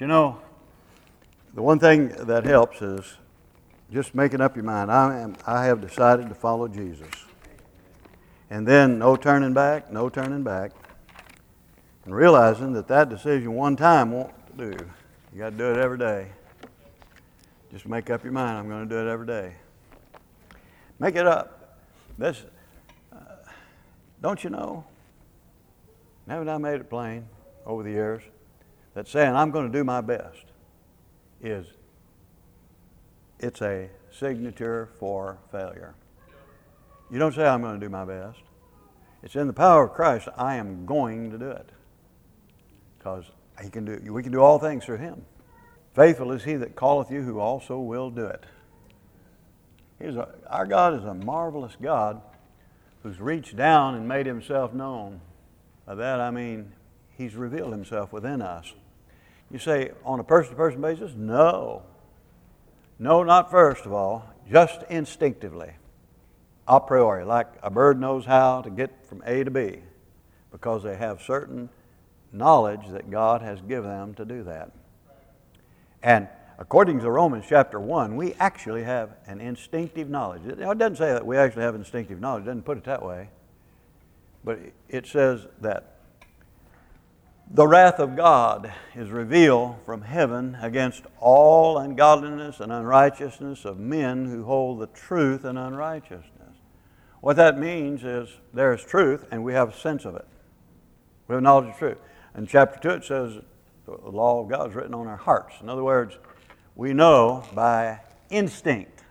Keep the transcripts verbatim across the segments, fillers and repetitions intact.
you know, the one thing that helps is just making up your mind. I am. I have decided to follow Jesus. And then no turning back, no turning back. And realizing that that decision one time won't do. You got to do it every day. Just make up your mind, I'm going to do it every day. Make it up. This, uh, don't you know? Haven't I made it plain over the years that saying I'm going to do my best is, it's a signature for failure. You don't say I'm going to do my best. It's in the power of Christ, I am going to do it. Because he can do, we can do all things through him. Faithful is he that calleth you, who also will do it. He's a, our God is a marvelous God who's reached down and made himself known. By that I mean he's revealed himself within us. You say, on a person-to-person basis? No. No, not first of all, just instinctively. A priori, like a bird knows how to get from A to B, because they have certain knowledge that God has given them to do that. And according to Romans chapter one, we actually have an instinctive knowledge. It doesn't say that we actually have instinctive knowledge. It doesn't put it that way. But it says that the wrath of God is revealed from heaven against all ungodliness and unrighteousness of men who hold the truth in unrighteousness. What that means is there is truth and we have a sense of it. We have knowledge of truth. In chapter two it says the law of God is written on our hearts. In other words, we know by instinct,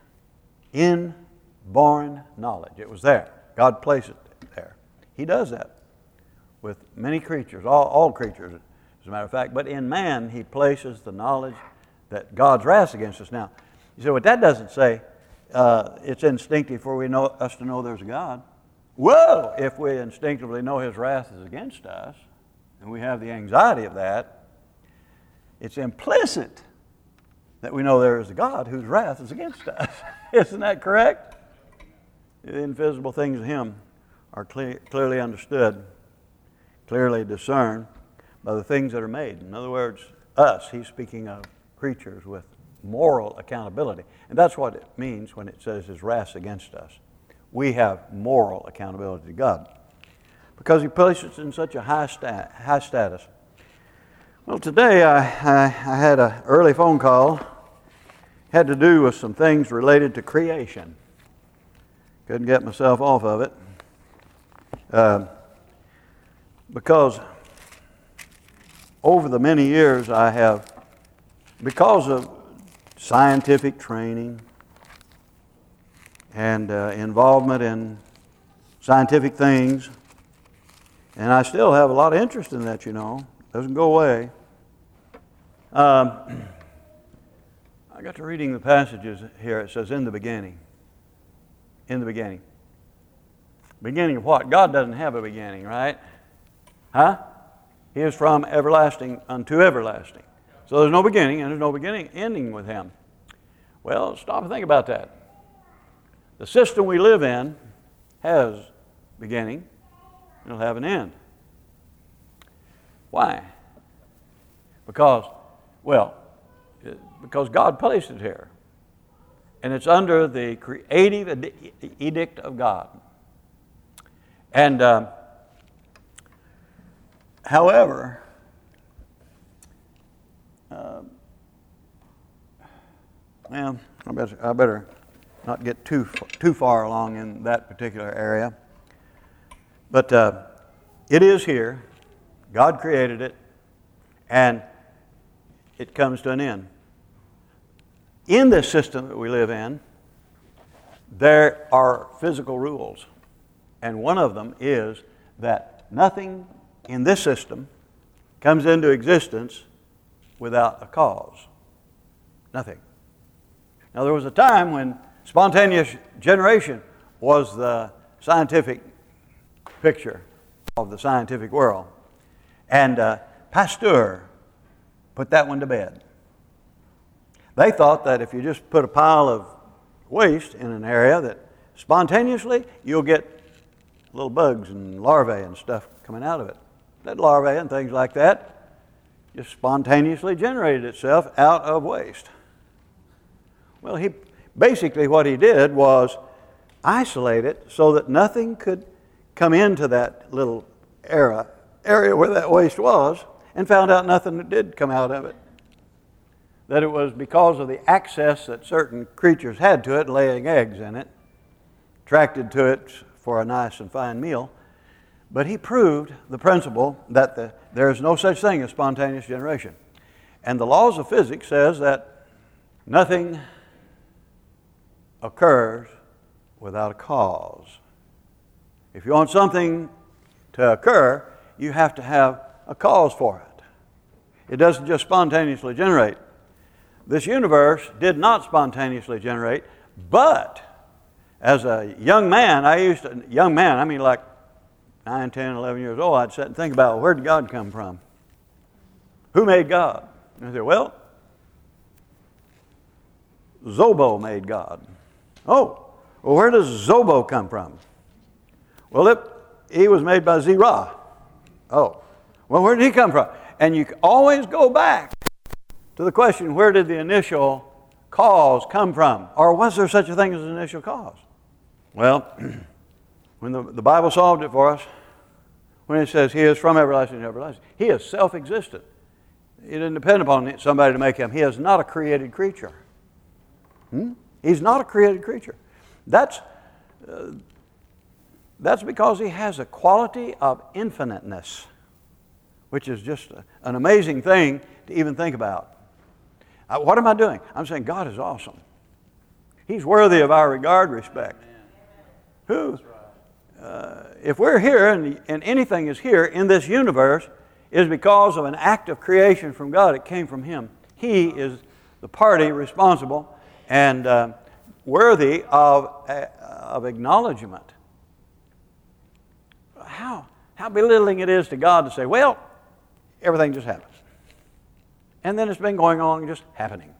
inborn knowledge. It was there. God placed it there. He does that with many creatures, all, all creatures, as a matter of fact. But in man, he places the knowledge that God's wrath against us. Now, you say, what that doesn't say, uh, it's instinctive for we know, us to know there's a God. Whoa! If we instinctively know his wrath is against us, and we have the anxiety of that, it's implicit that we know there is a God whose wrath is against us. Isn't that correct? The invisible things of him are clear, clearly understood, clearly discerned by the things that are made. In other words, us, he's speaking of creatures with moral accountability. And that's what it means when it says his wrath against us. We have moral accountability to God because he places us in such a high, stat, high status. Well, today I, I, I had an early phone call. Had to do with some things related to creation. Couldn't get myself off of it. Uh, because over the many years I have, because of scientific training and uh, involvement in scientific things, and I still have a lot of interest in that, you know. Doesn't go away. Um, I got to reading the passages here. It says, in the beginning. In the beginning. Beginning of what? God doesn't have a beginning, right? Huh? He is from everlasting unto everlasting. So there's no beginning, and there's no beginning ending with him. Well, stop and think about that. The system we live in has beginning, and it'll have an end. Why? Because, well, because God placed it here. And it's under the creative edict of God. And, uh, however, uh, well, I better, I better not get too, too far along in that particular area. But uh, it is here. God created it, and it comes to an end. In this system that we live in, there are physical rules, and one of them is that nothing in this system comes into existence without a cause. Nothing. Now, there was a time when spontaneous generation was the scientific picture of the scientific world. And uh, Pasteur put that one to bed. They thought that if you just put a pile of waste in an area that spontaneously you'll get little bugs and larvae and stuff coming out of it. That larvae and things like that just spontaneously generated itself out of waste. Well, he basically what he did was isolate it so that nothing could come into that little area, area where that waste was, and found out nothing that did come out of it. That it was because of the access that certain creatures had to it, laying eggs in it, attracted to it for a nice and fine meal. But he proved the principle that the, there is no such thing as spontaneous generation. And the laws of physics says that nothing occurs without a cause. If you want something to occur, you have to have a cause for it. It doesn't just spontaneously generate. This universe did not spontaneously generate, but as a young man, I used to, young man, I mean like nine, ten, eleven years old, I'd sit and think about, well, where did God come from? Who made God? And I said, well, Zobo made God. Oh, well, where does Zobo come from? Well, it, he was made by Zerah. Oh, well, where did he come from? And you always go back to the question, where did the initial cause come from? Or was there such a thing as an initial cause? Well, when the, the Bible solved it for us, when it says he is from everlasting to everlasting, he is self-existent. He didn't depend upon somebody to make him. He is not a created creature. Hmm? He's not a created creature. That's, uh, that's because he has a quality of infiniteness, which is just a, an amazing thing to even think about. Uh, what am I doing? I'm saying God is awesome. He's worthy of our regard, respect. Who? Uh, if we're here and, and anything is here in this universe, is because of an act of creation from God. It came from Him. He is the party responsible and uh, worthy of, uh, of acknowledgement. How, how belittling it is to God to say, well, everything just happens. And then it's been going on just happening.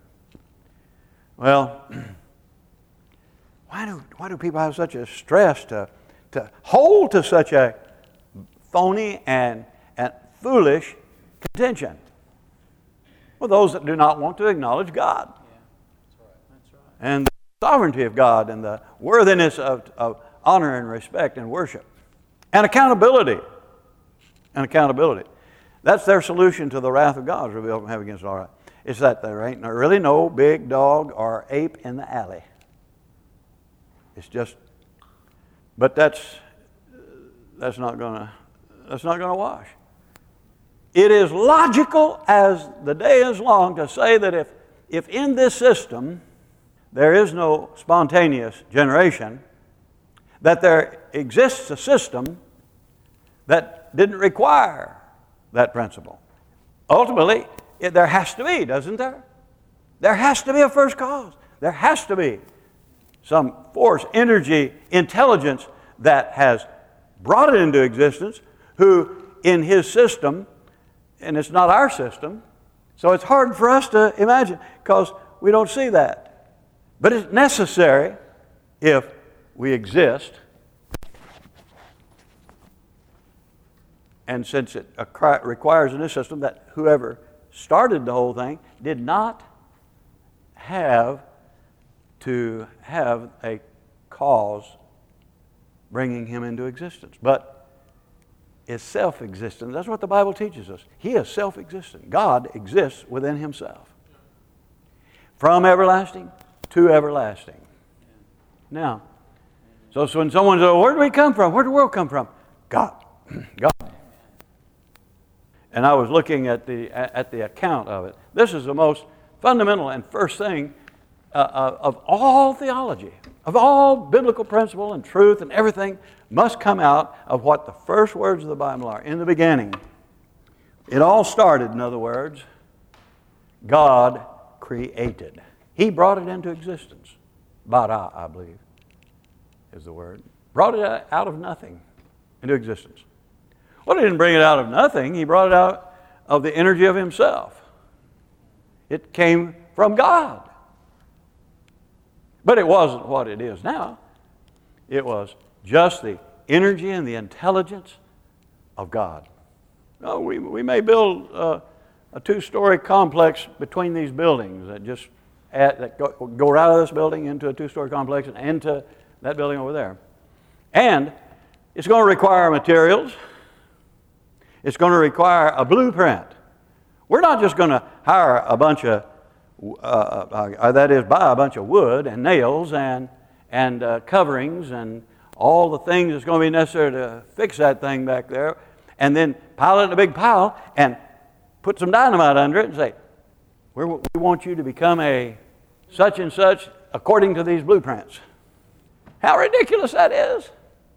Well, why do, why do people have such a stress to, to hold to such a phony and, and foolish contention? Well, those that do not want to acknowledge God. Yeah, that's right. That's right. And the sovereignty of God and the worthiness of, of honor and respect and worship. And accountability. And accountability. That's their solution to the wrath of God revealed from heaven against all right. It's that there ain't really no big dog or ape in the alley. It's just, but that's that's not gonna that's not gonna wash. It is logical as the day is long to say that if if in this system there is no spontaneous generation, that there exists a system that didn't require that principle. Ultimately, it, there has to be, doesn't there? There has to be a first cause. There has to be some force, energy, intelligence that has brought it into existence, who in His system, and it's not our system, so it's hard for us to imagine because we don't see that. But it's necessary if we exist. And since it requires in this system that whoever started the whole thing did not have to have a cause bringing him into existence, but is self-existent. That's what the Bible teaches us. He is self-existent. God exists within Himself. From everlasting to everlasting. Now, so, so when someone says, where do we come from? Where did the world come from? God. God. And I was looking at the at the account of it. This is the most fundamental and first thing uh, of all theology, of all biblical principle and truth and everything must come out of what the first words of the Bible are. In the beginning, it all started, in other words, God created. He brought it into existence. Bara, I believe, is the word. Brought it out of nothing into existence. Well, He didn't bring it out of nothing. He brought it out of the energy of Himself. It came from God. But it wasn't what it is now. It was just the energy and the intelligence of God. No, we, we may build uh, a two-story complex between these buildings that just add, that go, go right out of this building into a two-story complex and into that building over there. And it's going to require materials. It's going to require a blueprint. We're not just going to hire a bunch of, uh, uh, that is, buy a bunch of wood and nails and, and uh, coverings and all the things that's going to be necessary to fix that thing back there, and then pile it in a big pile and put some dynamite under it and say, we want you to become a such and such according to these blueprints. How ridiculous that is.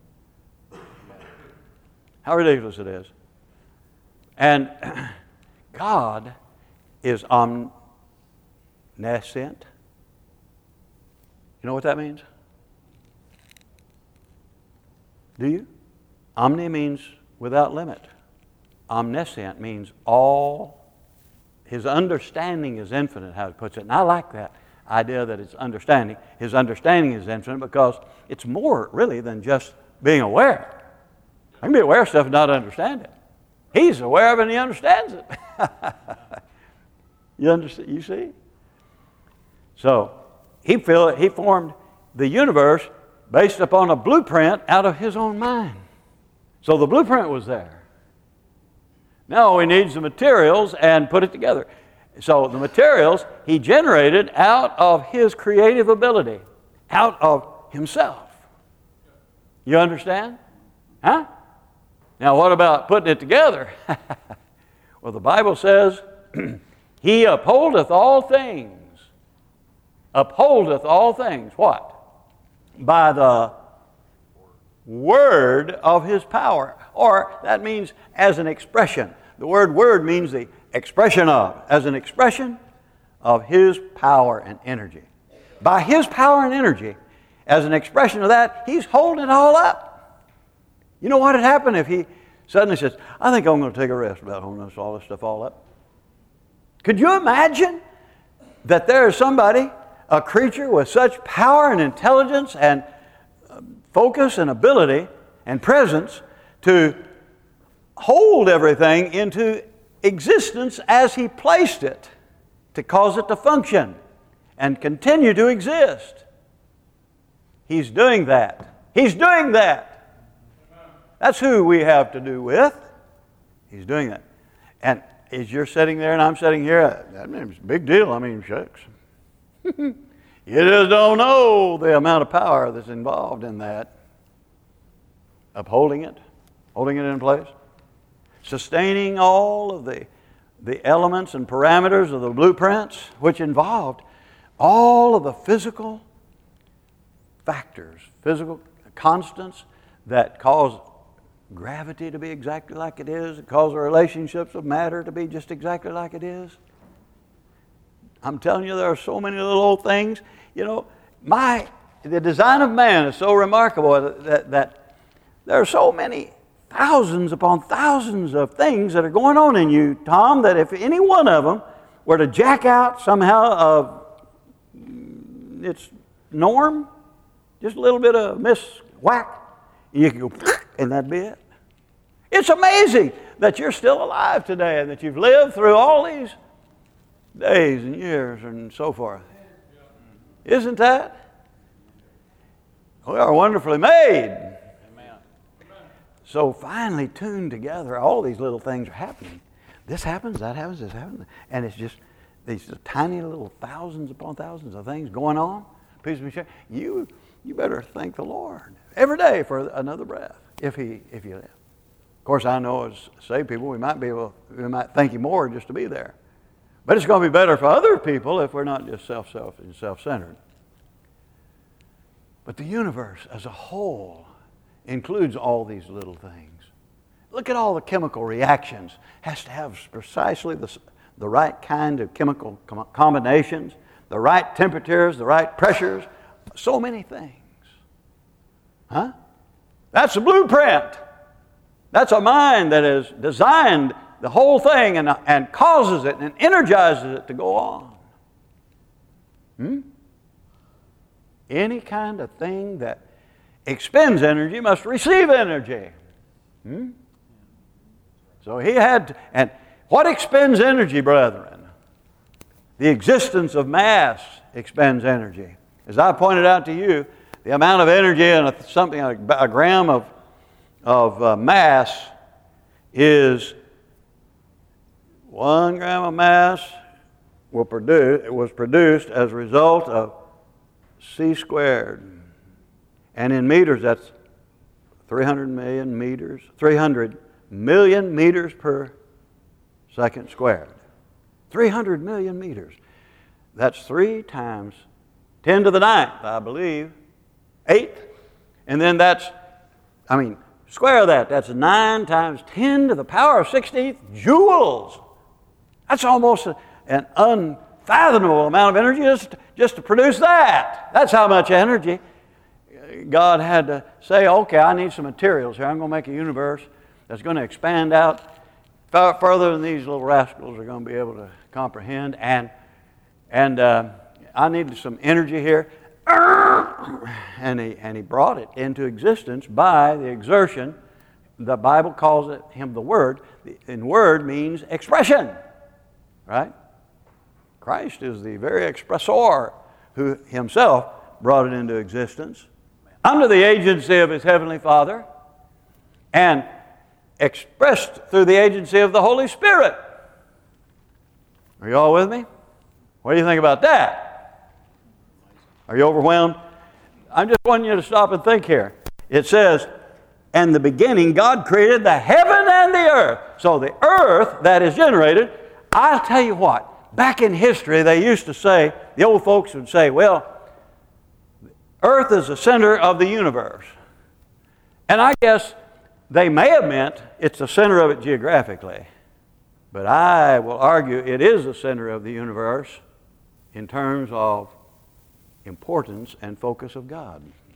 How ridiculous it is. And God is omniscient. You know what that means? Do you? Omni means without limit. Omniscient means all. His understanding is infinite, how he puts it. And I like that idea that it's understanding. His understanding is infinite because it's more really than just being aware. I can be aware of stuff and not understand it. He's aware of it and he understands it. you understand? You see? So he feel, he formed the universe based upon a blueprint out of his own mind. So the blueprint was there. Now he needs the materials and put it together. So the materials he generated out of his creative ability, out of himself. You understand? Huh? Now what about putting it together? Well, the Bible says, he upholdeth all things. Upholdeth all things. What? By the word of his power. Or that means as an expression. The word word means the expression of. As an expression of his power and energy. By his power and energy, as an expression of that, he's holding it all up. You know what would happen if he suddenly says, I think I'm going to take a rest about holding this, all this stuff all up? Could you imagine that there is somebody, a creature with such power and intelligence and focus and ability and presence to hold everything into existence as he placed it, to cause it to function and continue to exist? He's doing that. He's doing that. That's who we have to do with. He's doing that. And as you're sitting there and I'm sitting here, that means a big deal. I mean, shucks. You just don't know the amount of power that's involved in that. Upholding it, holding it in place, sustaining all of the, the elements and parameters of the blueprints, which involved all of the physical factors, physical constants that cause gravity to be exactly like it is, that cause the relationships of matter to be just exactly like it is. I'm telling you, there are so many little old things. You know, my the design of man is so remarkable that, that, that there are so many thousands upon thousands of things that are going on in you, Tom, that if any one of them were to jack out somehow of its norm, just a little bit of mis-whack, you could go, and that'd be it. It's amazing that you're still alive today and that you've lived through all these days and years and so forth. Isn't that? We are wonderfully made. Amen. So finely tuned together, all these little things are happening. This happens, that happens, this happens. And it's just these tiny little thousands upon thousands of things going on. Piece of machine. You you better thank the Lord every day for another breath if he if you live. Of course, I know as saved people, we might be able, we might thank him more just to be there. But it's going to be better for other people if we're not just self-self and self-centered. But the universe as a whole includes all these little things. Look at all the chemical reactions. Has to have precisely the, the right kind of chemical com- combinations, the right temperatures, the right pressures, so many things. Huh? That's a blueprint. That's a mind that has designed the whole thing and, and causes it and energizes it to go on. Hmm? Any kind of thing that expends energy must receive energy. Hmm? So he had to, and What expends energy, brethren? The existence of mass expends energy. As I pointed out to you, the amount of energy in a, something like a gram of, of uh, mass is one gram of mass will produce, it was produced as a result of c squared. And in meters, that's three hundred million meters, three hundred million meters per second squared. three hundred million meters. That's three times ten to the ninth, I believe, eight. And then that's, I mean, square that. That's nine times ten to the power of sixteenth joules. That's almost a, an unfathomable amount of energy just, just to produce that. That's how much energy God had to say, okay, I need some materials here. I'm going to make a universe that's going to expand out far further than these little rascals are going to be able to comprehend. And, and uh, I needed some energy here. And he, and he brought it into existence by the exertion. The Bible calls it him the Word. And Word means expression. Right? Christ is the very expressor who himself brought it into existence under the agency of his Heavenly Father and expressed through the agency of the Holy Spirit. Are you all with me? What do you think about that? Are you overwhelmed? I'm just wanting you to stop and think here. It says, in the beginning, God created the heaven and the earth. So the earth that is generated, I'll tell you what, back in history, they used to say, the old folks would say, well, earth is the center of the universe. And I guess they may have meant it's the center of it geographically. But I will argue it is the center of the universe in terms of importance and focus of God.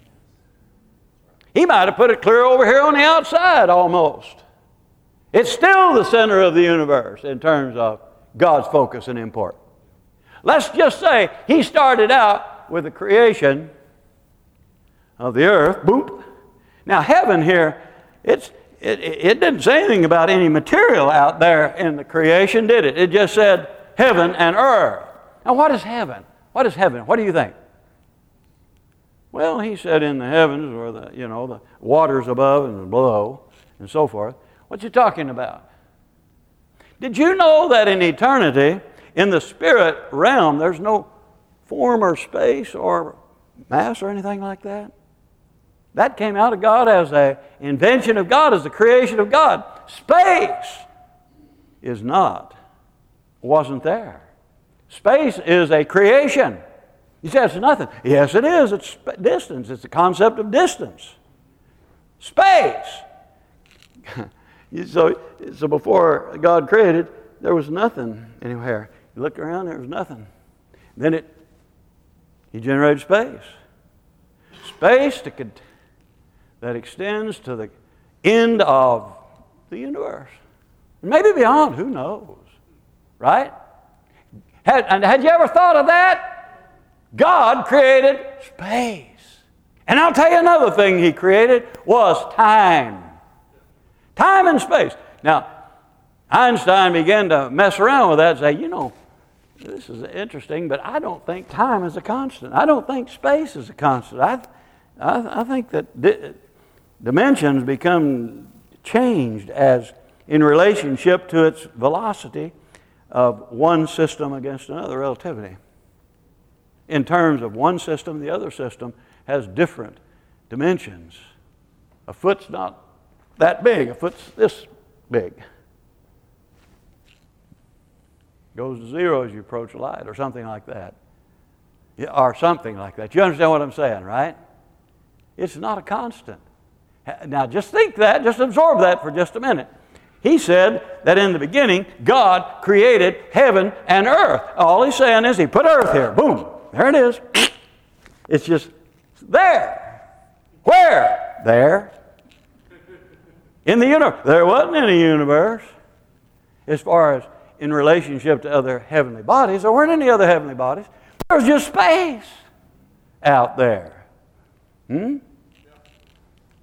He might have put it clear over here on the outside almost. It's still the center of the universe in terms of God's focus and importance. Let's just say he started out with the creation of the earth. Boom. Now heaven here, it's, it, it didn't say anything about any material out there in the creation, did it? It just said heaven and earth. Now what is heaven? What is heaven? What do you think? Well, he said in the heavens, or the, you know, the waters above and below, and so forth. What's he talking about? Did you know that in eternity, in the spirit realm, there's no form or space or mass or anything like that? That came out of God as an invention of God, as the creation of God. Space is not, wasn't there. Space is a creation. You say it's nothing. Yes, it is. It's distance. It's the concept of distance. Space. so, so before God created, there was nothing anywhere. You look around, there was nothing. Then it, He generated space. Space to, that extends to the end of the universe. Maybe beyond, who knows? Right? Had, and had you ever thought of that? God created space. And I'll tell you another thing He created was time. Time and space. Now, Einstein began to mess around with that and say, you know, this is interesting, but I don't think time is a constant. I don't think space is a constant. I, I, I think that di- dimensions become changed as in relationship to its velocity of one system against another, relativity. In terms of one system, the other system has different dimensions. A foot's not that big. A foot's this big. Goes to zero as you approach light, or something like that. Yeah, or something like that. You understand what I'm saying, right? It's not a constant. Now just think that, just absorb that for just a minute. He said that in the beginning, God created heaven and earth. All He's saying is He put earth here. Boom. There it is. It's just there. Where? There. In the universe. There wasn't any universe. As far as in relationship to other heavenly bodies, there weren't any other heavenly bodies. There was just space out there. Hmm?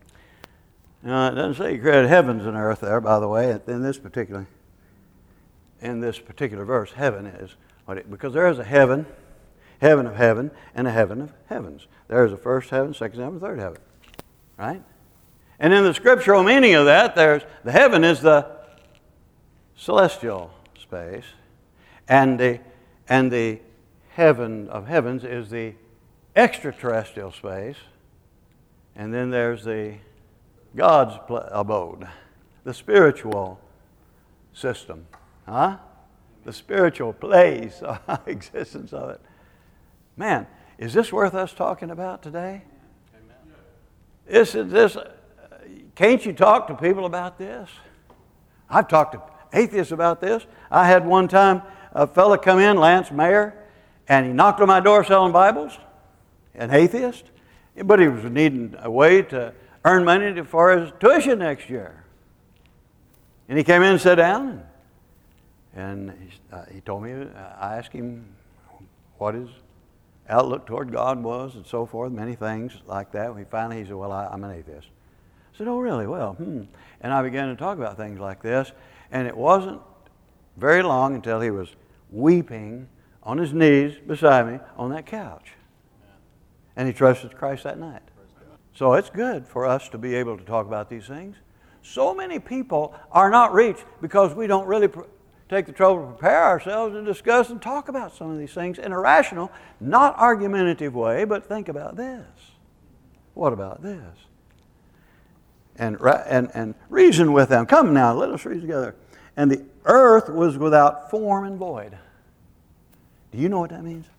Now, it doesn't say He created heavens and earth there, by the way, in this particular. in this particular verse, heaven is what it, because there is a heaven, heaven of heaven, and a heaven of heavens. There is a first heaven, second heaven, third heaven. Right? And in the scriptural meaning of that, there's the heaven is the celestial space, and the and the heaven of heavens is the extraterrestrial space, and then there's the God's abode, the spiritual system, huh? The spiritual place, existence of it. Man, is this worth us talking about today? Is this? Can't you talk to people about this? I've talked to atheists about this. I had one time a fella come in, Lance Mayer, and he knocked on my door selling Bibles, an atheist, but he was needing a way to earn money for his tuition next year. And he came in and sat down, and, and he, uh, he told me, I asked him what his outlook toward God was and so forth, many things like that. He finally he said, well, I, I'm an atheist. I said, oh, really? Well, hmm. And I began to talk about things like this, and it wasn't very long until he was weeping on his knees beside me on that couch. And he trusted Christ that night. So it's good for us to be able to talk about these things. So many people are not reached because we don't really pr- take the trouble to prepare ourselves and discuss and talk about some of these things in a rational, not argumentative way, but think about this. What about this? And, and, and reason with them. Come now, let us read together. And the earth was without form and void. Do you know what that means?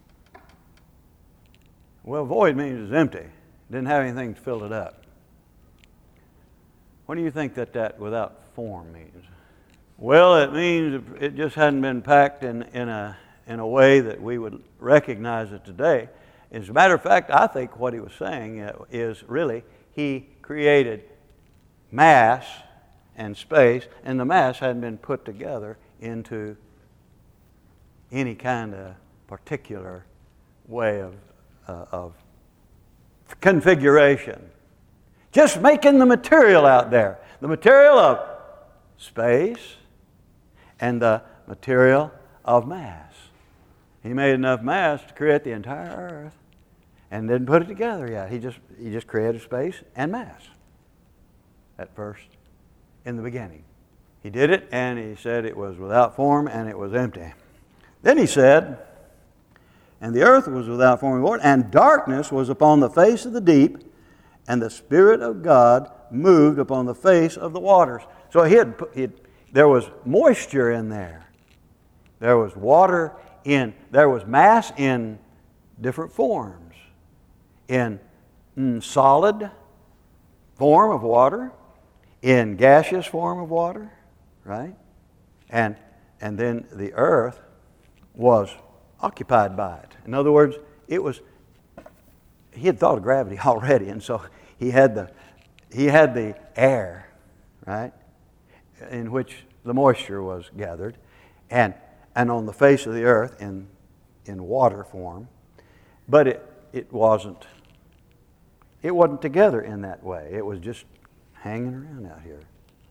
Well, void means it's empty. Didn't have anything to fill it up. What do you think that that without form means? Well, it means it just hadn't been packed in, in, a, in a way that we would recognize it today. As a matter of fact, I think what he was saying is really he created mass and space, and the mass hadn't been put together into any kind of particular way of, uh, of configuration. Just making the material out there. The material of space and the material of mass. He made enough mass to create the entire earth and didn't put it together yet. He just, he just created space and mass at first, in the beginning. He did it, and he said it was without form and it was empty. Then he said, and the earth was without form and void, and darkness was upon the face of the deep, and the Spirit of God moved upon the face of the waters. So he had, he had, there was moisture in there. There was water in, there was mass in different forms. In mm, solid form of water, in gaseous form of water, right? And, and then the earth was occupied by it. In other words, it was, he had thought of gravity already, and so he had the, he had the air, right, in which the moisture was gathered, and, and on the face of the earth in, in water form, but it, it wasn't, it wasn't together in that way. It was just hanging around out here.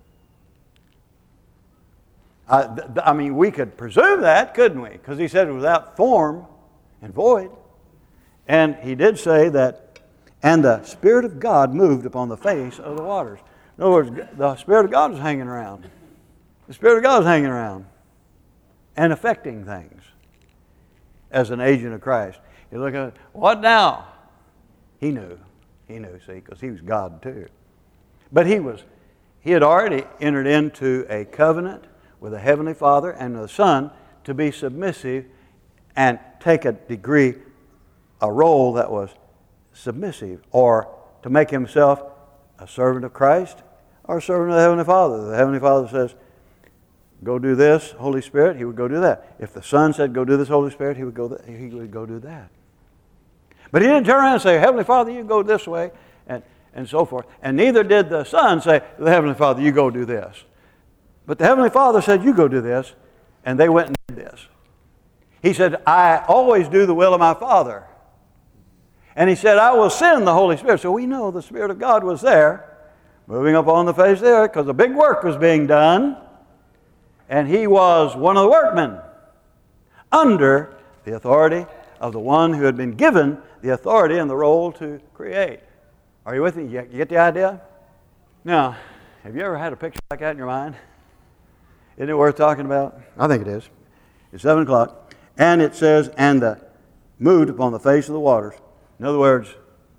I, th- I mean, we could presume that, couldn't we? Because he said it was without form and void. And he did say that, and the Spirit of God moved upon the face of the waters. In other words, the Spirit of God was hanging around. The Spirit of God was hanging around and affecting things as an agent of Christ. You look at, what now? He knew. He knew, see, because he was God too. But he was, he had already entered into a covenant with the Heavenly Father and the Son to be submissive and take a degree, a role that was submissive, or to make himself a servant of Christ or a servant of the Heavenly Father. The Heavenly Father says, go do this, Holy Spirit, he would go do that. If the Son said, go do this, Holy Spirit, he would go, th- he would go do that. But he didn't turn around and say, Heavenly Father, you go this way, and and so forth. And neither did the Son say to the Heavenly Father, you go do this. But the Heavenly Father said, you go do this, and they went and did this. He said, I always do the will of my Father. And he said, I will send the Holy Spirit. So we know the Spirit of God was there, moving up on the face of the earth, because a big work was being done. and he was one of the workmen under the authority of the one who had been given the authority and the role to create. Are you with me? You get the idea? Now, have you ever had a picture like that in your mind? Isn't it worth talking about? I think it is. It's seven o'clock, and it says, and the moved upon the face of the waters. In other words,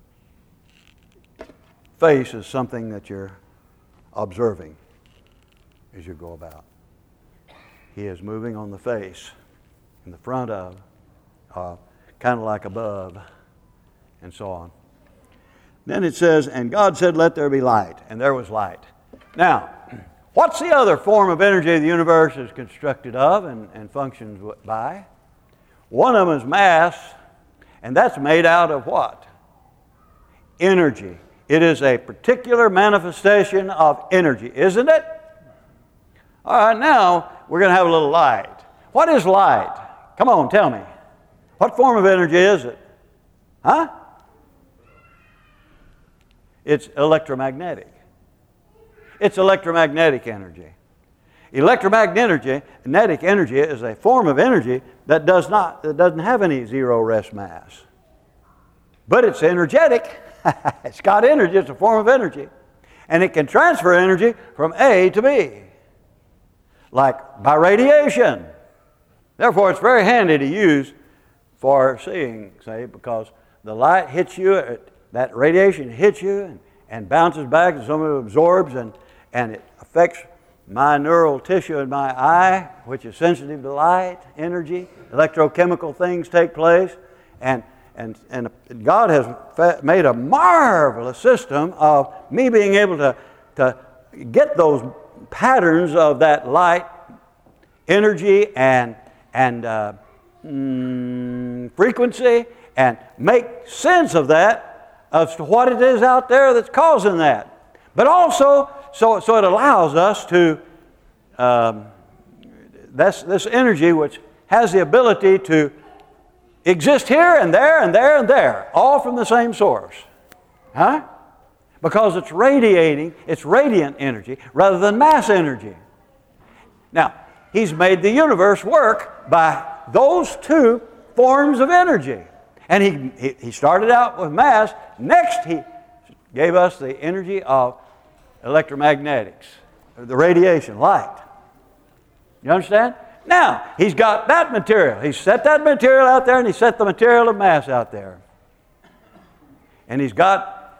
face is something that you're observing as you go about. He is moving on the face, in the front of, uh, kind of like above, and so on. Then it says, and God said, let there be light, and there was light. Now, what's the other form of energy the universe is constructed of and, and functions by? One of them is mass, and that's made out of what? Energy. It is a particular manifestation of energy, isn't it? All right, now we're going to have a little light. What is light? Come on, tell me. What form of energy is it? Huh? It's electromagnetic. It's electromagnetic energy. Electromagnetic energy is a form of energy that does not, that doesn't have any zero rest mass. But it's energetic. It's got energy. It's a form of energy. And it can transfer energy from A to B, like by radiation. Therefore, it's very handy to use for seeing, say, because the light hits you, it, that radiation hits you and, and bounces back, and some of it absorbs, and, and it affects my neural tissue in my eye, which is sensitive to light, energy, electrochemical things take place, and and and God has fa- made a marvelous system of me being able to, to get those patterns of that light, energy, and and uh, mm, frequency, and make sense of that as to what it is out there that's causing that. But also, so so it allows us to um, that's this energy which has the ability to exist here and there and there and there, all from the same source. Huh? Because it's radiating, it's radiant energy rather than mass energy. Now, He's made the universe work by those two forms of energy. And he, he, he started out with mass. Next, He gave us the energy of electromagnetics, the radiation, light. You understand? Now, He's got that material. He's set that material out there, and He set the material of mass out there. And He's got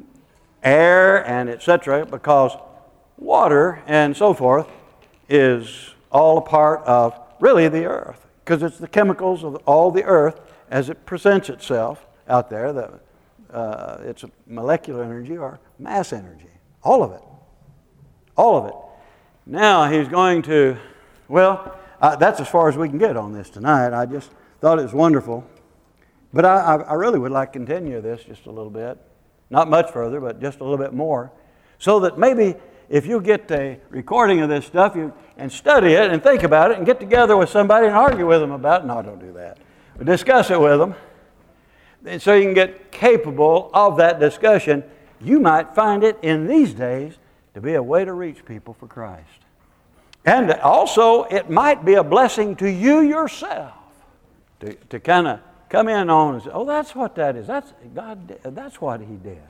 air and et cetera, because water and so forth is all a part of really the earth, because it's the chemicals of all the earth as it presents itself out there. The, uh, it's molecular energy or mass energy. All of it. All of it. Now, He's going to, well, Uh, that's as far as we can get on this tonight. I just thought it was wonderful. But I, I really would like to continue this just a little bit. Not much further, but just a little bit more. So that maybe if you get a recording of this stuff you and study it and think about it and get together with somebody and argue with them about it. No, don't do that. But discuss it with them. And so you can get capable of that discussion. You might find it in these days to be a way to reach people for Christ. And also, it might be a blessing to you yourself to, to kind of come in on and say, oh, that's what that is. That's God. Did. That's what He did.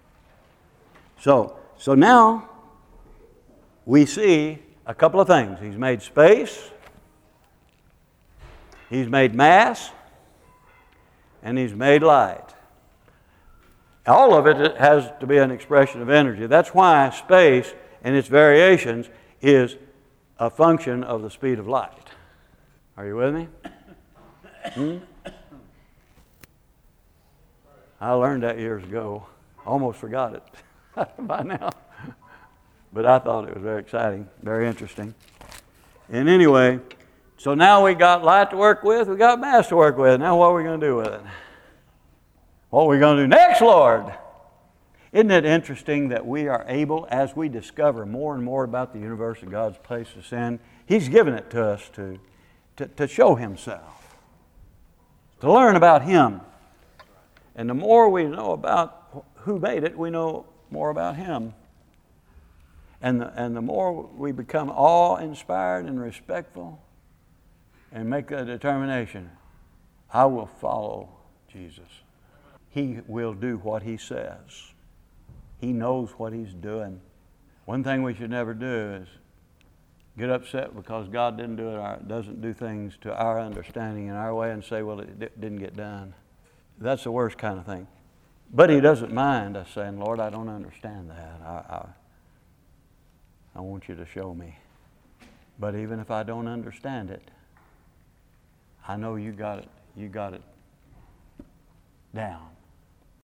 So, so now we see a couple of things. He's made space, He's made mass, and He's made light. All of it has to be an expression of energy. That's why space and its variations is a function of the speed of light. Are you with me? Hmm? I learned that years ago. Almost forgot it by now. But I thought it was very exciting, very interesting. And anyway, so now we got light to work with, we got mass to work with. Now what are we going to do with it? What are we going to do next, Lord? Isn't it interesting that we are able, as we discover more and more about the universe and God's place of sin, He's given it to us to, to, to show Himself, to learn about Him. And the more we know about who made it, we know more about Him. And the, and the more we become awe-inspired and respectful and make a determination, I will follow Jesus. He will do what He says. He knows what He's doing. One thing we should never do is get upset because God didn't do it, or doesn't do things to our understanding and our way, and say, well, it didn't get done. That's the worst kind of thing. But He doesn't mind us saying, Lord, I don't understand that. I, I, I want you to show me. But even if I don't understand it, I know you got it, you got it down.